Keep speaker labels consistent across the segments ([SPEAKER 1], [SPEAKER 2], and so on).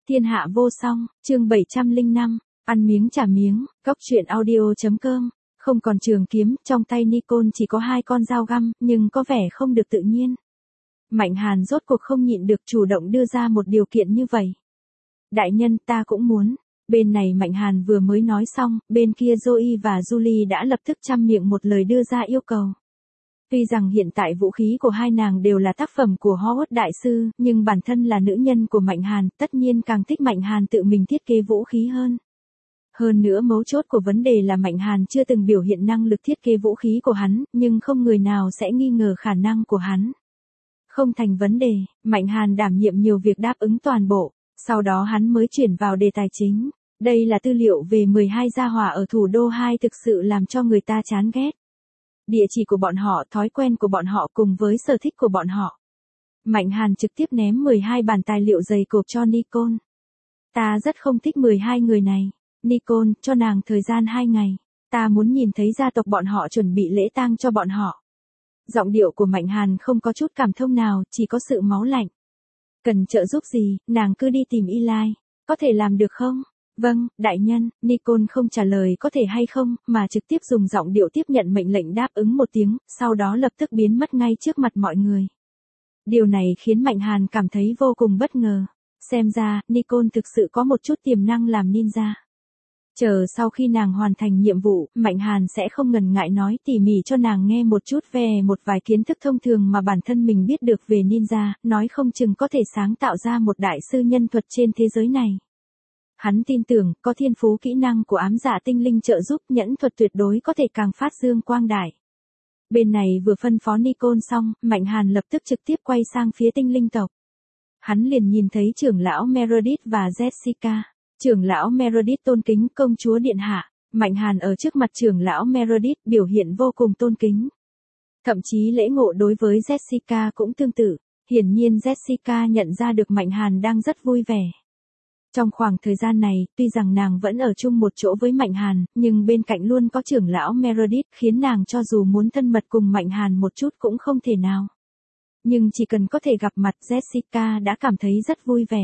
[SPEAKER 1] Thiên hạ vô song, chương 705, ăn miếng trả miếng, Cóc truyện audio.com. Không còn trường kiếm, trong tay Nikon chỉ có 2 con dao găm, nhưng có vẻ không được tự nhiên. Mạnh Hàn rốt cuộc không nhịn được chủ động đưa ra một điều kiện như vậy. Đại nhân, ta cũng muốn. Bên này Mạnh Hàn vừa mới nói xong, bên kia Zoe và Julie đã lập tức chăm miệng một lời đưa ra yêu cầu. Tuy rằng hiện tại vũ khí của hai nàng đều là tác phẩm của Howard Đại Sư, nhưng bản thân là nữ nhân của Mạnh Hàn, tất nhiên càng thích Mạnh Hàn tự mình thiết kế vũ khí hơn. Hơn nữa mấu chốt của vấn đề là Mạnh Hàn chưa từng biểu hiện năng lực thiết kế vũ khí của hắn, nhưng không người nào sẽ nghi ngờ khả năng của hắn. Không thành vấn đề, Mạnh Hàn đảm nhiệm nhiều việc đáp ứng toàn bộ, sau đó hắn mới chuyển vào đề tài chính. Đây là tư liệu về 12 gia hỏa ở thủ đô 2 thực sự làm cho người ta chán ghét. Địa chỉ của bọn họ, thói quen của bọn họ cùng với sở thích của bọn họ. Mạnh Hàn trực tiếp ném 12 bản tài liệu dày cộp cho Nikon. Ta rất không thích 12 người này. Nikon, cho nàng thời gian 2 ngày. Ta muốn nhìn thấy gia tộc bọn họ chuẩn bị lễ tang cho bọn họ. Giọng điệu của Mạnh Hàn không có chút cảm thông nào, chỉ có sự máu lạnh. Cần trợ giúp gì, nàng cứ đi tìm Eli. Có thể làm được không? Vâng, đại nhân. Nikon không trả lời có thể hay không, mà trực tiếp dùng giọng điệu tiếp nhận mệnh lệnh đáp ứng một tiếng, sau đó lập tức biến mất ngay trước mặt mọi người. Điều này khiến Mạnh Hàn cảm thấy vô cùng bất ngờ. Xem ra, Nikon thực sự có một chút tiềm năng làm ninja. Chờ sau khi nàng hoàn thành nhiệm vụ, Mạnh Hàn sẽ không ngần ngại nói tỉ mỉ cho nàng nghe một chút về một vài kiến thức thông thường mà bản thân mình biết được về ninja, nói không chừng có thể sáng tạo ra một đại sư nhân thuật trên thế giới này. Hắn tin tưởng, có thiên phú kỹ năng của ám dạ tinh linh trợ giúp, nhẫn thuật tuyệt đối có thể càng phát dương quang đại. Bên này vừa phân phó Nikon xong, Mạnh Hàn lập tức trực tiếp quay sang phía tinh linh tộc. Hắn liền nhìn thấy trưởng lão Meredith và Jessica. Trưởng lão Meredith tôn kính công chúa điện hạ. Mạnh Hàn ở trước mặt trưởng lão Meredith biểu hiện vô cùng tôn kính. Thậm chí lễ ngộ đối với Jessica cũng tương tự. Hiển nhiên Jessica nhận ra được Mạnh Hàn đang rất vui vẻ. Trong khoảng thời gian này, tuy rằng nàng vẫn ở chung một chỗ với Mạnh Hàn, nhưng bên cạnh luôn có trưởng lão Meredith khiến nàng cho dù muốn thân mật cùng Mạnh Hàn một chút cũng không thể nào. Nhưng chỉ cần có thể gặp mặt Jessica đã cảm thấy rất vui vẻ.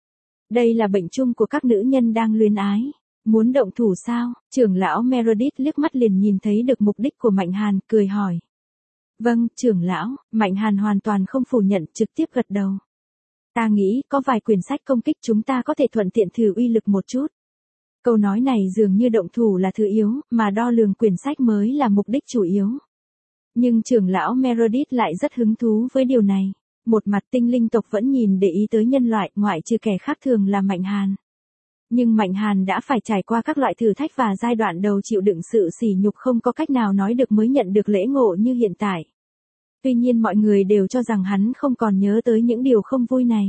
[SPEAKER 1] Đây là bệnh chung của các nữ nhân đang luyến ái. Muốn động thủ sao? Trưởng lão Meredith liếc mắt liền nhìn thấy được mục đích của Mạnh Hàn, cười hỏi. Vâng, trưởng lão. Mạnh Hàn hoàn toàn không phủ nhận, trực tiếp gật đầu. Ta nghĩ có vài quyển sách công kích chúng ta có thể thuận tiện thử uy lực một chút. Câu nói này dường như động thủ là thứ yếu, mà đo lường quyển sách mới là mục đích chủ yếu. Nhưng trưởng lão Meredith lại rất hứng thú với điều này. Một mặt tinh linh tộc vẫn nhìn để ý tới nhân loại, ngoại trừ kẻ khác thường là Mạnh Hàn. Nhưng Mạnh Hàn đã phải trải qua các loại thử thách và giai đoạn đầu chịu đựng sự sỉ nhục không có cách nào nói được mới nhận được lễ ngộ như hiện tại. Tuy nhiên mọi người đều cho rằng hắn không còn nhớ tới những điều không vui này.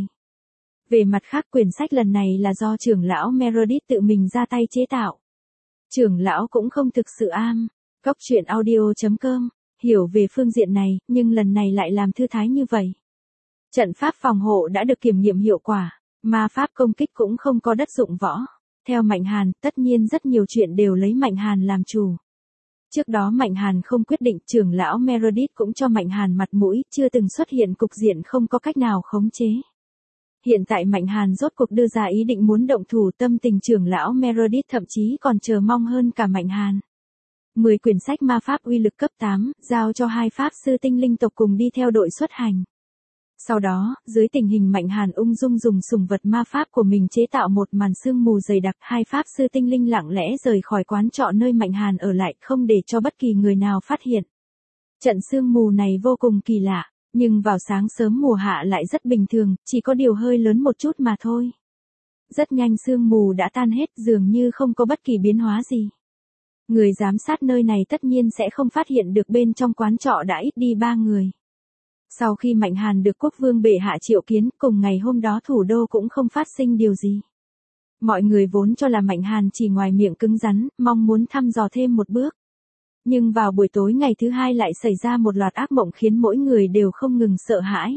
[SPEAKER 1] Về mặt khác quyển sách lần này là do trưởng lão Meredith tự mình ra tay chế tạo. Trưởng lão cũng không thực sự am. Cóc truyện audio.com, hiểu về phương diện này, nhưng lần này lại làm thư thái như vậy. Trận pháp phòng hộ đã được kiểm nghiệm hiệu quả, ma pháp công kích cũng không có đất dụng võ. Theo Mạnh Hàn, tất nhiên rất nhiều chuyện đều lấy Mạnh Hàn làm chủ. Trước đó Mạnh Hàn không quyết định, trưởng lão Meredith cũng cho Mạnh Hàn mặt mũi, chưa từng xuất hiện cục diện không có cách nào khống chế. Hiện tại Mạnh Hàn rốt cuộc đưa ra ý định muốn động thủ, tâm tình trưởng lão Meredith thậm chí còn chờ mong hơn cả Mạnh Hàn. 10 quyển sách ma pháp uy lực cấp 8, giao cho 2 pháp sư tinh linh tộc cùng đi theo đội xuất hành. Sau đó, dưới tình hình Mạnh Hàn ung dung dùng sủng vật ma pháp của mình chế tạo một màn sương mù dày đặc, 2 pháp sư tinh linh lặng lẽ rời khỏi quán trọ nơi Mạnh Hàn ở lại, không để cho bất kỳ người nào phát hiện. Trận sương mù này vô cùng kỳ lạ, nhưng vào sáng sớm mùa hạ lại rất bình thường, chỉ có điều hơi lớn một chút mà thôi. Rất nhanh sương mù đã tan hết, dường như không có bất kỳ biến hóa gì. Người giám sát nơi này tất nhiên sẽ không phát hiện được bên trong quán trọ đã ít đi 3 người. Sau khi Mạnh Hàn được quốc vương bệ hạ triệu kiến, cùng ngày hôm đó thủ đô cũng không phát sinh điều gì. Mọi người vốn cho là Mạnh Hàn chỉ ngoài miệng cứng rắn, mong muốn thăm dò thêm một bước. Nhưng vào buổi tối ngày thứ 2 lại xảy ra một loạt ác mộng khiến mỗi người đều không ngừng sợ hãi.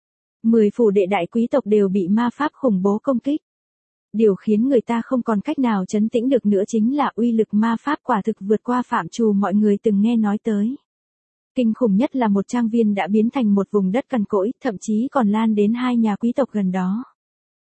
[SPEAKER 1] 10 phủ đệ đại quý tộc đều bị ma pháp khủng bố công kích. Điều khiến người ta không còn cách nào trấn tĩnh được nữa chính là uy lực ma pháp quả thực vượt qua phạm trù mọi người từng nghe nói tới. Kinh khủng nhất là một trang viên đã biến thành một vùng đất cằn cỗi, thậm chí còn lan đến 2 nhà quý tộc gần đó.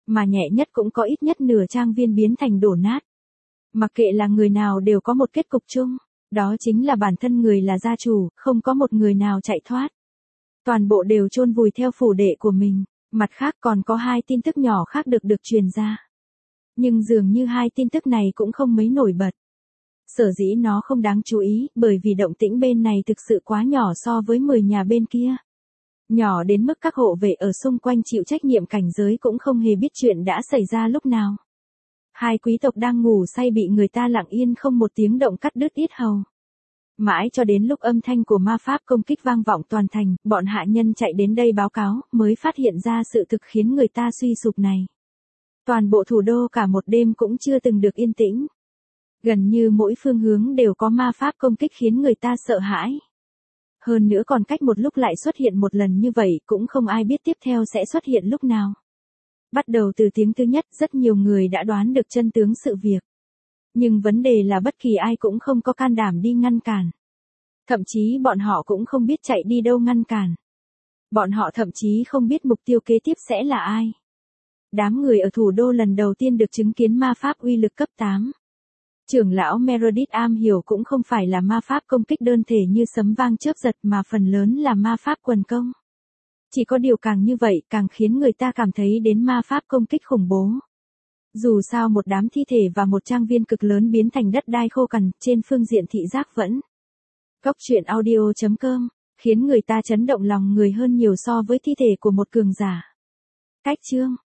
[SPEAKER 1] Mà nhẹ nhất cũng có ít nhất nửa trang viên biến thành đổ nát. Mặc kệ là người nào đều có một kết cục chung, đó chính là bản thân người là gia chủ, không có một người nào chạy thoát. Toàn bộ đều chôn vùi theo phủ đệ của mình, mặt khác còn có 2 tin tức nhỏ khác được truyền ra. Nhưng dường như 2 tin tức này cũng không mấy nổi bật. Sở dĩ nó không đáng chú ý, bởi vì động tĩnh bên này thực sự quá nhỏ so với 10 nhà bên kia. Nhỏ đến mức các hộ vệ ở xung quanh chịu trách nhiệm cảnh giới cũng không hề biết chuyện đã xảy ra lúc nào. 2 quý tộc đang ngủ say bị người ta lặng yên không một tiếng động cắt đứt yết hầu. Mãi cho đến lúc âm thanh của ma pháp công kích vang vọng toàn thành, bọn hạ nhân chạy đến đây báo cáo, mới phát hiện ra sự thực khiến người ta suy sụp này. Toàn bộ thủ đô cả một đêm cũng chưa từng được yên tĩnh. Gần như mỗi phương hướng đều có ma pháp công kích khiến người ta sợ hãi. Hơn nữa còn cách một lúc lại xuất hiện một lần như vậy, cũng không ai biết tiếp theo sẽ xuất hiện lúc nào. Bắt đầu từ tiếng thứ nhất, rất nhiều người đã đoán được chân tướng sự việc. Nhưng vấn đề là bất kỳ ai cũng không có can đảm đi ngăn cản. Thậm chí bọn họ cũng không biết chạy đi đâu ngăn cản. Bọn họ thậm chí không biết mục tiêu kế tiếp sẽ là ai. Đám người ở thủ đô lần đầu tiên được chứng kiến ma pháp uy lực cấp 8. Trưởng lão Meredith am hiểu cũng không phải là ma pháp công kích đơn thể như sấm vang chớp giật mà phần lớn là ma pháp quần công. Chỉ có điều càng như vậy càng khiến người ta cảm thấy đến ma pháp công kích khủng bố. Dù sao một đám thi thể và một trang viên cực lớn biến thành đất đai khô cằn, trên phương diện thị giác vẫn. Góc truyện audio.com, khiến người ta chấn động lòng người hơn nhiều so với thi thể của một cường giả. Cách chương